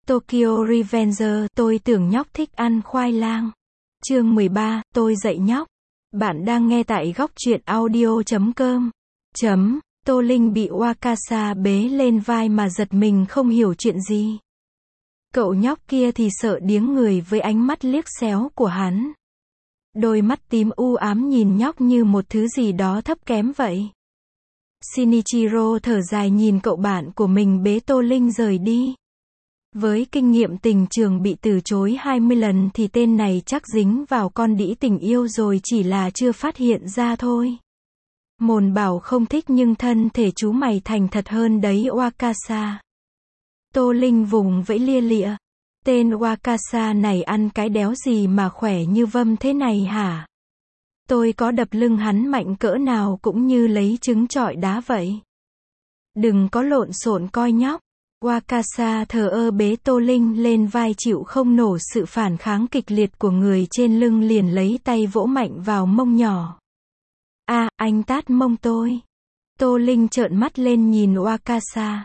Tokyo Revenger, tôi tưởng nhóc thích ăn khoai lang. Chương 13, tôi dạy nhóc. Bạn đang nghe tại góc truyện audio.com. Tô Linh bị Wakasa bế lên vai mà giật mình không hiểu chuyện gì. Cậu nhóc kia thì sợ điếng người với ánh mắt liếc xéo của hắn. Đôi mắt tím u ám nhìn nhóc như một thứ gì đó thấp kém vậy. Shinichiro thở dài nhìn cậu bạn của mình bế Tô Linh rời đi. Với kinh nghiệm tình trường bị từ chối 20 lần thì tên này chắc dính vào con đĩ tình yêu rồi, chỉ là chưa phát hiện ra thôi. Mồn bảo không thích nhưng thân thể chú mày thành thật hơn đấy Wakasa. Tô Linh vùng vẫy lia lịa. Tên Wakasa này ăn cái đéo gì mà khỏe như vâm thế này hả? Tôi có đập lưng hắn mạnh cỡ nào cũng như lấy trứng trọi đá vậy. Đừng có lộn xộn coi nhóc. Wakasa thờ ơ bế Tô Linh lên vai, chịu không nổi sự phản kháng kịch liệt của người trên lưng, liền lấy tay vỗ mạnh vào mông nhỏ. Anh tát mông tôi. Tô Linh trợn mắt lên nhìn Wakasa.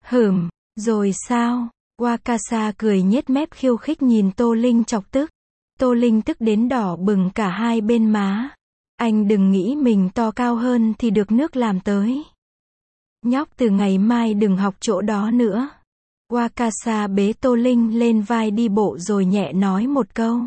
Rồi sao? Wakasa cười nhếch mép khiêu khích nhìn Tô Linh chọc tức. Tô Linh tức đến đỏ bừng cả hai bên má. Anh đừng nghĩ mình to cao hơn thì được nước làm tới. Nhóc từ ngày mai đừng học chỗ đó nữa. Wakasa bế Tô Linh lên vai đi bộ rồi nhẹ nói một câu.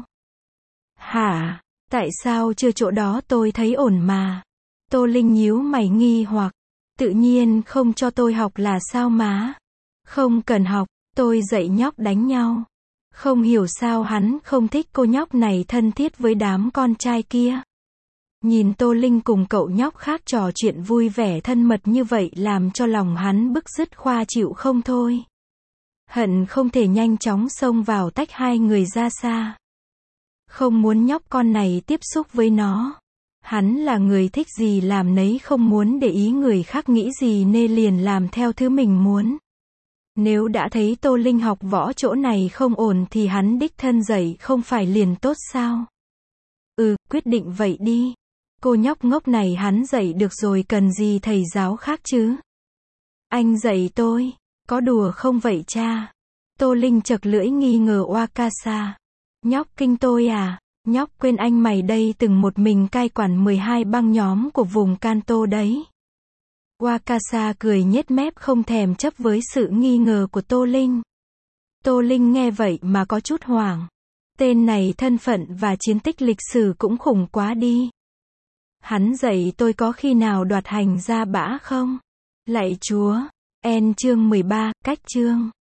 Hả? Tại sao chưa chỗ đó, tôi thấy ổn mà. Tô Linh nhíu mày nghi hoặc. Tự nhiên không cho tôi học là sao má? Không cần học, tôi dạy nhóc đánh nhau. Không hiểu sao hắn không thích cô nhóc này thân thiết với đám con trai kia. Nhìn Tô Linh cùng cậu nhóc khác trò chuyện vui vẻ thân mật như vậy làm cho lòng hắn bứt rứt khoa chịu không thôi. Hận không thể nhanh chóng xông vào tách hai người ra xa. Không muốn nhóc con này tiếp xúc với nó. Hắn là người thích gì làm nấy, không muốn để ý người khác nghĩ gì nên liền làm theo thứ mình muốn. Nếu đã thấy Tô Linh học võ chỗ này không ổn thì hắn đích thân dạy không phải liền tốt sao? Quyết định vậy đi. Cô nhóc ngốc này hắn dạy được rồi, cần gì thầy giáo khác chứ? Anh dạy tôi, có đùa không vậy cha? Tô Linh chật lưỡi nghi ngờ Wakasa. Nhóc kinh tôi à? Nhóc quên anh mày đây từng một mình cai quản 12 băng nhóm của vùng Kanto đấy. Wakasa cười nhếch mép không thèm chấp với sự nghi ngờ của Tô Linh. Tô Linh nghe vậy mà có chút hoảng. Tên này thân phận và chiến tích lịch sử cũng khủng quá đi. Hắn dạy tôi có khi nào đoạt hành ra bã không? Lạy Chúa. Chương 13, cách chương.